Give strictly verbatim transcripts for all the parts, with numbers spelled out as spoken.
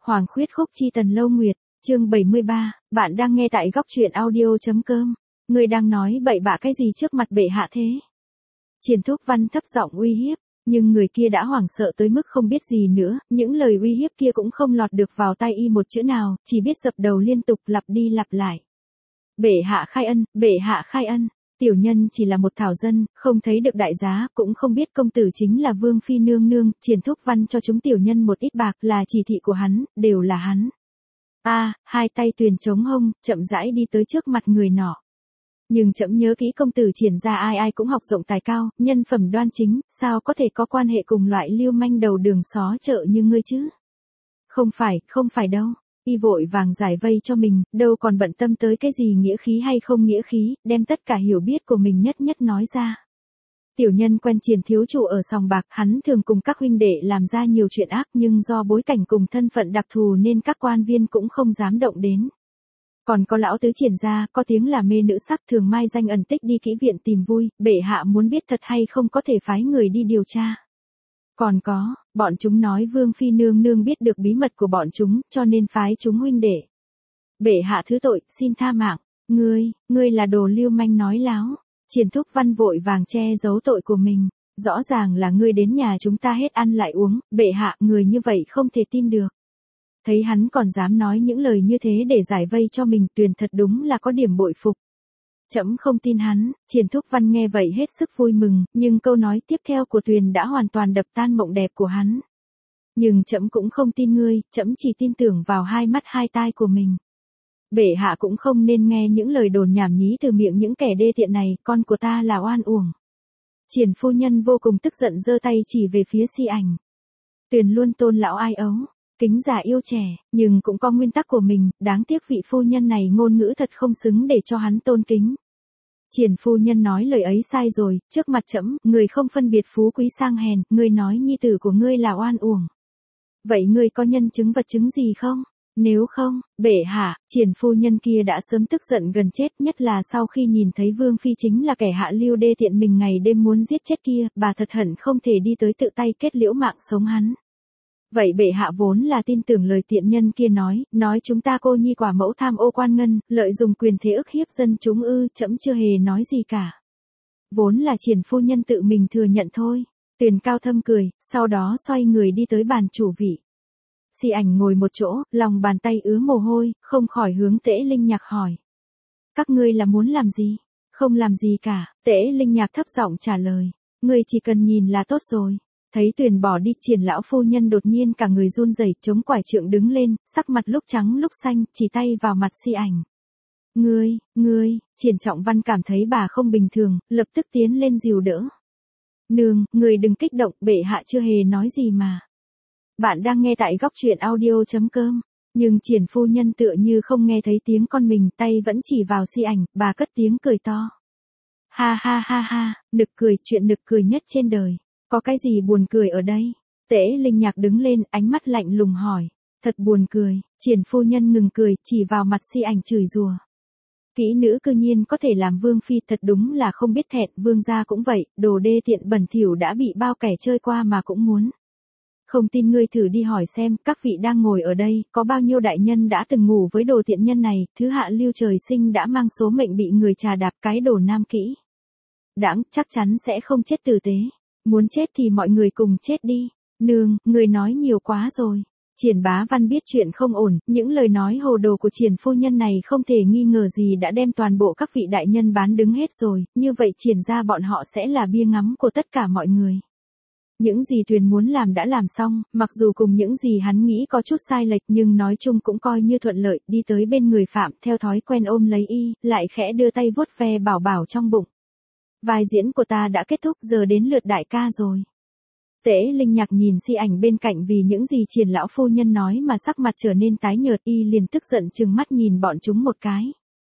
Hoàng khuyết khúc chi tần lâu nguyệt, chương bảy mươi ba, bạn đang nghe tại góc truyện audio.com. Người đang nói bậy bạ cái gì trước mặt bệ hạ thế? Triển Thúc Văn thấp giọng uy hiếp, nhưng người kia đã hoảng sợ tới mức không biết gì nữa, những lời uy hiếp kia cũng không lọt được vào tai y một chữ nào, chỉ biết dập đầu liên tục lặp đi lặp lại. Bệ hạ khai ân, bệ hạ khai ân. Tiểu nhân chỉ là một thảo dân, không thấy được đại giá, cũng không biết công tử chính là Vương Phi nương nương, Triển Thúc Văn cho chúng tiểu nhân một ít bạc là chỉ thị của hắn, đều là hắn. A, à, hai tay tuyền chống hông, chậm rãi đi tới trước mặt người nọ. Nhưng chậm nhớ kỹ công tử Triển ra ai ai cũng học rộng tài cao, nhân phẩm đoan chính, sao có thể có quan hệ cùng loại lưu manh đầu đường xó chợ như ngươi chứ? Không phải, không phải đâu. Y vội vàng giải vây cho mình, đâu còn bận tâm tới cái gì nghĩa khí hay không nghĩa khí, đem tất cả hiểu biết của mình nhất nhất nói ra. Tiểu nhân quen Triển thiếu chủ ở sòng bạc, hắn thường cùng các huynh đệ làm ra nhiều chuyện ác, nhưng do bối cảnh cùng thân phận đặc thù nên các quan viên cũng không dám động đến. Còn có lão tứ Triển gia, có tiếng là mê nữ sắc, thường mai danh ẩn tích đi kỹ viện tìm vui, bệ hạ muốn biết thật hay không có thể phái người đi điều tra. Còn có, bọn chúng nói Vương Phi nương nương biết được bí mật của bọn chúng, cho nên phái chúng huynh đệ. Bệ hạ thứ tội, xin tha mạng. Ngươi, ngươi là đồ lưu manh nói láo. Triển Thúc Văn vội vàng che giấu tội của mình. Rõ ràng là ngươi đến nhà chúng ta hết ăn lại uống, bệ hạ, người như vậy không thể tin được. Thấy hắn còn dám nói những lời như thế để giải vây cho mình, Tuyền thật đúng là có điểm bội phục. Trẫm không tin hắn. Triển Thúc Văn nghe vậy hết sức vui mừng, nhưng câu nói tiếp theo của Tuyền đã hoàn toàn đập tan mộng đẹp của hắn. Nhưng trẫm cũng không tin ngươi, trẫm chỉ tin tưởng vào hai mắt hai tai của mình. Bệ hạ cũng không nên nghe những lời đồn nhảm nhí từ miệng những kẻ đê tiện này, con của ta là oan uổng. Triển phu nhân vô cùng tức giận giơ tay chỉ về phía Si Ảnh. Tuyền luôn tôn lão ai ấu, kính già yêu trẻ, nhưng cũng có nguyên tắc của mình, đáng tiếc vị phu nhân này ngôn ngữ thật không xứng để cho hắn tôn kính. Triển phu nhân nói lời ấy sai rồi, trước mặt trẫm, người không phân biệt phú quý sang hèn, ngươi nói nhi tử của ngươi là oan uổng. Vậy ngươi có nhân chứng vật chứng gì không? Nếu không, bệ hạ, Triển phu nhân kia đã sớm tức giận gần chết, nhất là sau khi nhìn thấy Vương Phi chính là kẻ hạ lưu đê tiện mình ngày đêm muốn giết chết kia, bà thật hận không thể đi tới tự tay kết liễu mạng sống hắn. Vậy bệ hạ vốn là tin tưởng lời tiện nhân kia nói, nói chúng ta cô nhi quả mẫu tham ô quan ngân, lợi dụng quyền thế ức hiếp dân chúng ư, trẫm chưa hề nói gì cả. Vốn là Triển phu nhân tự mình thừa nhận thôi. Tuyền cao thâm cười, sau đó xoay người đi tới bàn chủ vị. Si Ảnh ngồi một chỗ, lòng bàn tay ứa mồ hôi, không khỏi hướng Tễ Linh Nhạc hỏi. Các ngươi là muốn làm gì? Không làm gì cả, Tễ Linh Nhạc thấp giọng trả lời. Ngươi chỉ cần nhìn là tốt rồi. Thấy Tuyền bỏ đi, Triển lão phu nhân đột nhiên cả người run rẩy, chống quải trượng đứng lên, sắc mặt lúc trắng lúc xanh, chỉ tay vào mặt Si Ảnh. Ngươi, ngươi, Triển Trọng Văn cảm thấy bà không bình thường, lập tức tiến lên dìu đỡ. Nương, người đừng kích động, bệ hạ chưa hề nói gì mà. Bạn đang nghe tại góc truyện audio.com. Nhưng Triển phu nhân tựa như không nghe thấy tiếng con mình, tay vẫn chỉ vào Si Ảnh, bà cất tiếng cười to. Ha ha ha ha, nực cười, chuyện nực cười nhất trên đời. Có cái gì buồn cười ở đây? Tễ Linh Nhạc đứng lên, ánh mắt lạnh lùng hỏi. Thật buồn cười. Triển phu nhân ngừng cười, chỉ vào mặt Si Ảnh chửi rủa. Kỹ nữ cư nhiên có thể làm Vương Phi, thật đúng là không biết thẹn, Vương gia cũng vậy, đồ đê tiện bẩn thỉu đã bị bao kẻ chơi qua mà cũng muốn. Không tin ngươi thử đi hỏi xem, các vị đang ngồi ở đây, có bao nhiêu đại nhân đã từng ngủ với đồ tiện nhân này, thứ hạ lưu trời sinh đã mang số mệnh bị người trà đạp, cái đồ nam kỹ. Đãng, chắc chắn sẽ không chết tử tế. Muốn chết thì mọi người cùng chết đi. Nương, người nói nhiều quá rồi. Triển Bá Văn biết chuyện không ổn, những lời nói hồ đồ của Triển phu nhân này không thể nghi ngờ gì đã đem toàn bộ các vị đại nhân bán đứng hết rồi, như vậy Triển ra bọn họ sẽ là bia ngắm của tất cả mọi người. Những gì Tuyền muốn làm đã làm xong, mặc dù cùng những gì hắn nghĩ có chút sai lệch nhưng nói chung cũng coi như thuận lợi, đi tới bên người Phạm, theo thói quen ôm lấy y, lại khẽ đưa tay vuốt ve Bảo Bảo trong bụng. Vai diễn của ta đã kết thúc, giờ đến lượt đại ca rồi. Tễ Linh Nhạc nhìn Si Ảnh bên cạnh vì những gì Triển lão phu nhân nói mà sắc mặt trở nên tái nhợt, y liền tức giận trừng mắt nhìn bọn chúng một cái.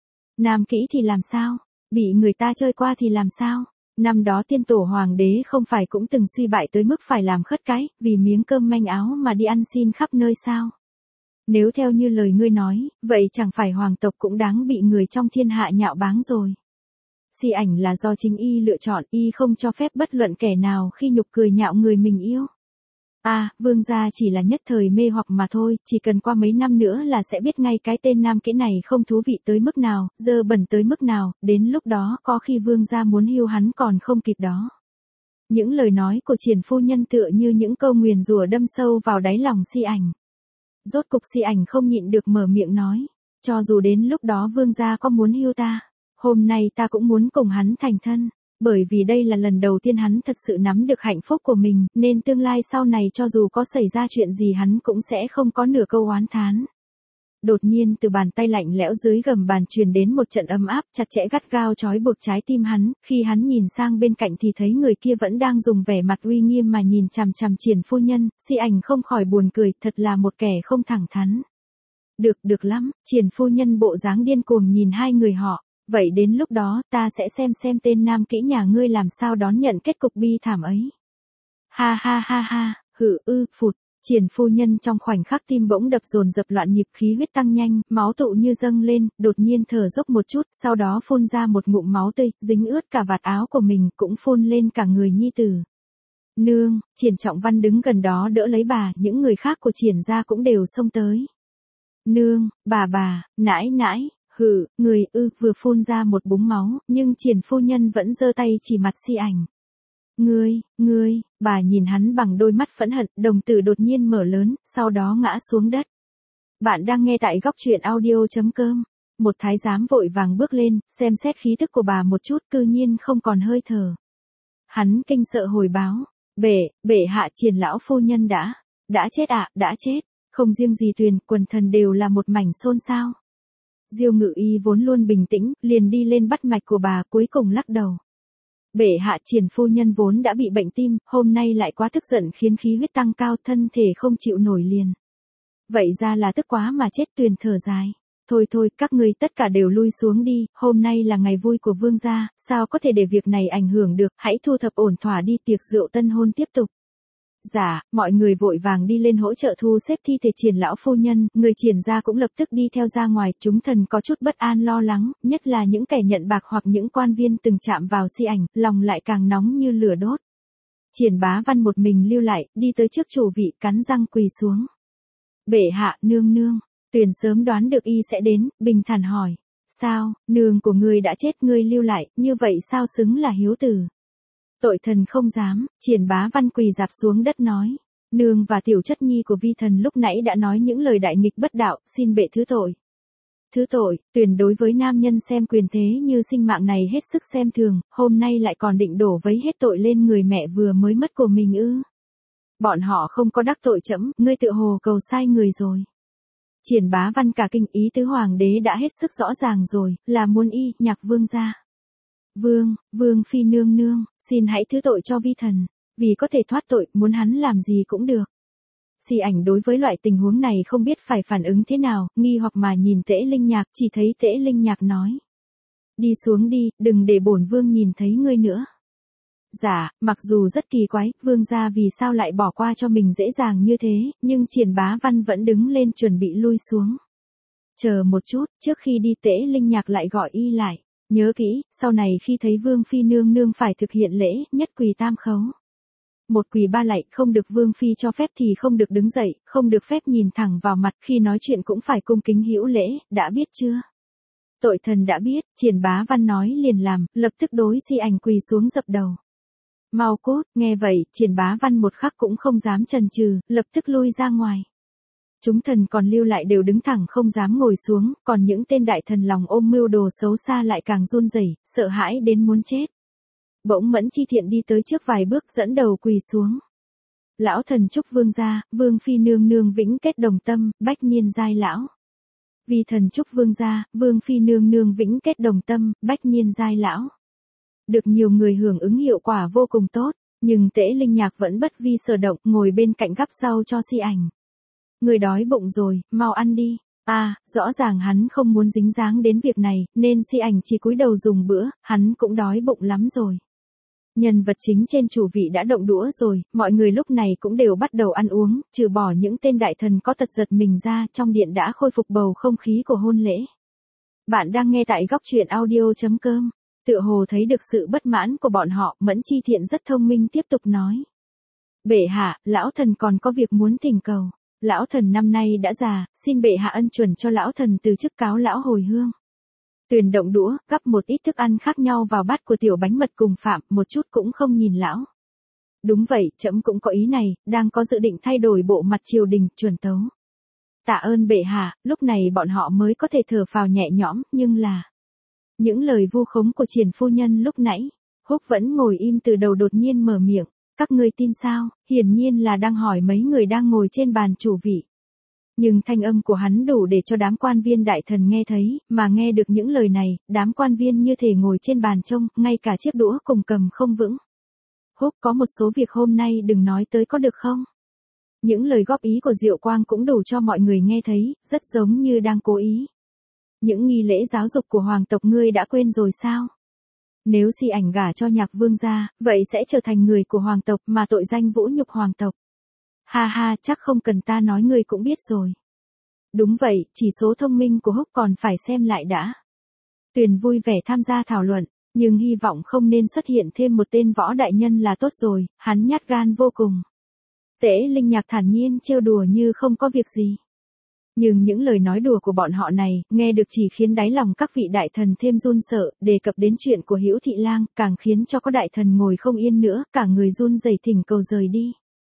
Nam kỹ thì làm sao? Bị người ta chơi qua thì làm sao? Năm đó tiên tổ hoàng đế không phải cũng từng suy bại tới mức phải làm khất cái, vì miếng cơm manh áo mà đi ăn xin khắp nơi sao? Nếu theo như lời ngươi nói, vậy chẳng phải hoàng tộc cũng đáng bị người trong thiên hạ nhạo báng rồi. Si Ảnh là do chính y lựa chọn, y không cho phép bất luận kẻ nào khi nhục cười nhạo người mình yêu. À, vương gia chỉ là nhất thời mê hoặc mà thôi, chỉ cần qua mấy năm nữa là sẽ biết ngay cái tên nam kỹ này không thú vị tới mức nào, dơ bẩn tới mức nào, đến lúc đó có khi vương gia muốn hưu hắn còn không kịp đó. Những lời nói của Triển phu nhân tựa như những câu nguyền rủa đâm sâu vào đáy lòng Si Ảnh. Rốt cục Si Ảnh không nhịn được mở miệng nói, cho dù đến lúc đó vương gia có muốn hưu ta, hôm nay ta cũng muốn cùng hắn thành thân. Bởi vì đây là lần đầu tiên hắn thật sự nắm được hạnh phúc của mình, nên tương lai sau này cho dù có xảy ra chuyện gì hắn cũng sẽ không có nửa câu oán thán. Đột nhiên từ bàn tay lạnh lẽo dưới gầm bàn truyền đến một trận ấm áp chặt chẽ gắt gao trói buộc trái tim hắn, khi hắn nhìn sang bên cạnh thì thấy người kia vẫn đang dùng vẻ mặt uy nghiêm mà nhìn chằm chằm Triển phu nhân, Si Ảnh không khỏi buồn cười, thật là một kẻ không thẳng thắn. Được, được lắm, Triển phu nhân bộ dáng điên cuồng nhìn hai người họ. Vậy đến lúc đó, ta sẽ xem xem tên nam kỹ nhà ngươi làm sao đón nhận kết cục bi thảm ấy. Ha ha ha ha, hử ư, phụt, Triển phu nhân trong khoảnh khắc tim bỗng đập dồn dập loạn nhịp khí huyết tăng nhanh, máu tụ như dâng lên, đột nhiên thở dốc một chút, sau đó phun ra một ngụm máu tươi, dính ướt cả vạt áo của mình, cũng phun lên cả người nhi tử. Nương, Triển Trọng Văn đứng gần đó đỡ lấy bà, những người khác của Triển gia cũng đều xông tới. Nương, bà bà, nãi nãi. Hừ, người ư, vừa phun ra một búng máu, nhưng Triển phu nhân vẫn giơ tay chỉ mặt Si Ảnh. Ngươi, ngươi, bà nhìn hắn bằng đôi mắt phẫn hận, đồng tử đột nhiên mở lớn, sau đó ngã xuống đất. Bạn đang nghe tại góc truyện audio chấm com. Một thái giám vội vàng bước lên, xem xét khí tức của bà một chút, cư nhiên không còn hơi thở. Hắn kinh sợ hồi báo, bệ, bệ hạ Triển lão phu nhân đã, đã chết ạ, à, đã chết, không riêng gì Tuyền, quần thần đều là một mảnh xôn xao. Diêu Ngự Y vốn luôn bình tĩnh, liền đi lên bắt mạch của bà, cuối cùng lắc đầu. Bệ hạ Triển phu nhân vốn đã bị bệnh tim, hôm nay lại quá tức giận khiến khí huyết tăng cao, thân thể không chịu nổi liền. Vậy ra là tức quá mà chết. Tuyền thở dài. Thôi thôi, các ngươi tất cả đều lui xuống đi, hôm nay là ngày vui của vương gia, sao có thể để việc này ảnh hưởng được, hãy thu thập ổn thỏa đi, tiệc rượu tân hôn tiếp tục. Dạ, mọi người vội vàng đi lên hỗ trợ thu xếp thi thể Triển lão phu nhân, người Triển gia cũng lập tức đi theo ra ngoài, chúng thần có chút bất an lo lắng, nhất là những kẻ nhận bạc hoặc những quan viên từng chạm vào Si Ảnh, lòng lại càng nóng như lửa đốt. Triển Bá Văn một mình lưu lại, đi tới trước chủ vị, cắn răng quỳ xuống. Bệ hạ, nương nương, Tuyền sớm đoán được y sẽ đến, bình thản hỏi, sao, nương của ngươi đã chết, ngươi lưu lại, như vậy sao xứng là hiếu tử? Tội thần không dám, Triển Bá Văn quỳ dạp xuống đất nói. Nương và tiểu chất nhi của vi thần lúc nãy đã nói những lời đại nghịch bất đạo, xin bệ thứ tội. Thứ tội, Tuyền đối với nam nhân xem quyền thế như sinh mạng này hết sức xem thường, hôm nay lại còn định đổ vấy hết tội lên người mẹ vừa mới mất của mình ư. Bọn họ không có đắc tội trẫm, ngươi tự hồ cầu sai người rồi. Triển Bá Văn cả kinh, ý tứ hoàng đế đã hết sức rõ ràng rồi, là muốn y, nhạc vương gia. Vương, vương phi nương nương, xin hãy thứ tội cho vi thần, vì có thể thoát tội, muốn hắn làm gì cũng được. Si Ảnh đối với loại tình huống này không biết phải phản ứng thế nào, nghi hoặc mà nhìn Tễ Linh Nhạc, chỉ thấy Tễ Linh Nhạc nói. Đi xuống đi, đừng để bổn vương nhìn thấy ngươi nữa. Dạ, mặc dù rất kỳ quái, vương gia vì sao lại bỏ qua cho mình dễ dàng như thế, nhưng Triển Bá Văn vẫn đứng lên chuẩn bị lui xuống. Chờ một chút, trước khi đi Tễ Linh Nhạc lại gọi y lại. Nhớ kỹ, sau này khi thấy vương phi nương nương phải thực hiện lễ, nhất quỳ tam khấu. Một quỳ ba lạy, không được vương phi cho phép thì không được đứng dậy, không được phép nhìn thẳng vào mặt, khi nói chuyện cũng phải cung kính hữu lễ, đã biết chưa? Tội thần đã biết, Triển Bá Văn nói liền làm, lập tức đối Si Ảnh quỳ xuống dập đầu. Mau cốt, nghe vậy, Triển Bá Văn một khắc cũng không dám chần chừ, lập tức lui ra ngoài. Chúng thần còn lưu lại đều đứng thẳng không dám ngồi xuống, còn những tên đại thần lòng ôm mưu đồ xấu xa lại càng run rẩy, sợ hãi đến muốn chết. Bỗng Mẫn Chi Thiện đi tới trước vài bước dẫn đầu quỳ xuống. Lão thần chúc vương gia, vương phi nương nương vĩnh kết đồng tâm, bách niên giai lão. Vi thần chúc vương gia, vương phi nương nương vĩnh kết đồng tâm, bách niên giai lão. Được nhiều người hưởng ứng hiệu quả vô cùng tốt, nhưng Tễ Linh Nhạc vẫn bất vi sở động, ngồi bên cạnh gắp rau cho Si Ảnh. Người đói bụng rồi, mau ăn đi. À, rõ ràng hắn không muốn dính dáng đến việc này, nên Si Ảnh chỉ cúi đầu dùng bữa, hắn cũng đói bụng lắm rồi. Nhân vật chính trên chủ vị đã động đũa rồi, mọi người lúc này cũng đều bắt đầu ăn uống, trừ bỏ những tên đại thần có tật giật mình ra, trong điện đã khôi phục bầu không khí của hôn lễ. Bạn đang nghe tại góc truyện audio chấm com. Tựa hồ thấy được sự bất mãn của bọn họ, Mẫn Chi Thiện rất thông minh tiếp tục nói. Bệ hạ, lão thần còn có việc muốn thỉnh cầu. Lão thần năm nay đã già, xin bệ hạ ân chuẩn cho lão thần từ chức cáo lão hồi hương. Tuyền động đũa, gắp một ít thức ăn khác nhau vào bát của tiểu bánh mật cùng Phạm, một chút cũng không nhìn lão. Đúng vậy, trẫm cũng có ý này, đang có dự định thay đổi bộ mặt triều đình, chuẩn tấu. Tạ ơn bệ hạ, lúc này bọn họ mới có thể thở phào nhẹ nhõm, nhưng là... Những lời vu khống của Triển phu nhân lúc nãy, Húc vẫn ngồi im từ đầu đột nhiên mở miệng, các ngươi tin sao, hiển nhiên là đang hỏi mấy người đang ngồi trên bàn chủ vị. Nhưng thanh âm của hắn đủ để cho đám quan viên đại thần nghe thấy, mà nghe được những lời này, đám quan viên như thể ngồi trên bàn trông, ngay cả chiếc đũa cùng cầm không vững. Húc, có một số việc hôm nay đừng nói tới có được không? Những lời góp ý của Diệu Quang cũng đủ cho mọi người nghe thấy, rất giống như đang cố ý. Những nghi lễ giáo dục của hoàng tộc ngươi đã quên rồi sao? Nếu Si Ảnh gả cho Nhạc Vương gia, vậy sẽ trở thành người của hoàng tộc mà tội danh vũ nhục hoàng tộc. Ha ha, chắc không cần ta nói ngươi cũng biết rồi. Đúng vậy, chỉ số thông minh của Húc còn phải xem lại đã. Tuyền vui vẻ tham gia thảo luận, nhưng hy vọng không nên xuất hiện thêm một tên võ đại nhân là tốt rồi, hắn nhát gan vô cùng. Tễ Linh Nhạc thản nhiên trêu đùa như không có việc gì. Nhưng những lời nói đùa của bọn họ này, nghe được chỉ khiến đáy lòng các vị đại thần thêm run sợ, đề cập đến chuyện của Hữu Thị Lang, càng khiến cho có đại thần ngồi không yên nữa, cả người run rẩy thỉnh cầu rời đi.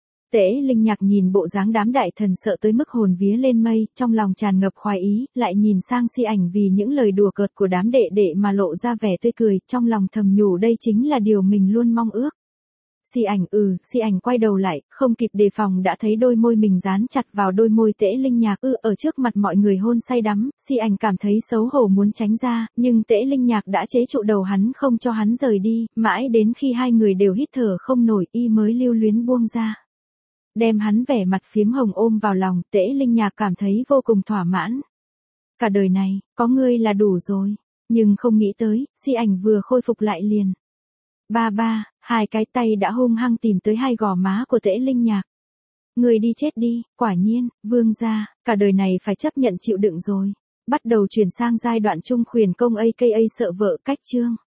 Tễ Linh Nhạc nhìn bộ dáng đám đại thần sợ tới mức hồn vía lên mây, trong lòng tràn ngập khoái ý, lại nhìn sang Si Ảnh vì những lời đùa cợt của đám đệ đệ mà lộ ra vẻ tươi cười, trong lòng thầm nhủ đây chính là điều mình luôn mong ước. Si Ảnh ừ, Si Ảnh quay đầu lại, không kịp đề phòng đã thấy đôi môi mình dán chặt vào đôi môi Tễ Linh Nhạc ư ở trước mặt mọi người hôn say đắm, Si Ảnh cảm thấy xấu hổ muốn tránh ra, nhưng Tễ Linh Nhạc đã chế trụ đầu hắn không cho hắn rời đi, mãi đến khi hai người đều hít thở không nổi y mới lưu luyến buông ra. Đem hắn vẻ mặt phiếm hồng ôm vào lòng, Tễ Linh Nhạc cảm thấy vô cùng thỏa mãn. Cả đời này, có ngươi là đủ rồi, nhưng không nghĩ tới, Si Ảnh vừa khôi phục lại liền. Ba ba, hai cái tay đã hung hăng tìm tới hai gò má của Tễ Linh Nhạc. Người đi chết đi, quả nhiên, vương gia, cả đời này phải chấp nhận chịu đựng rồi. Bắt đầu chuyển sang giai đoạn trung khuyển công a ca a sợ vợ cách chương.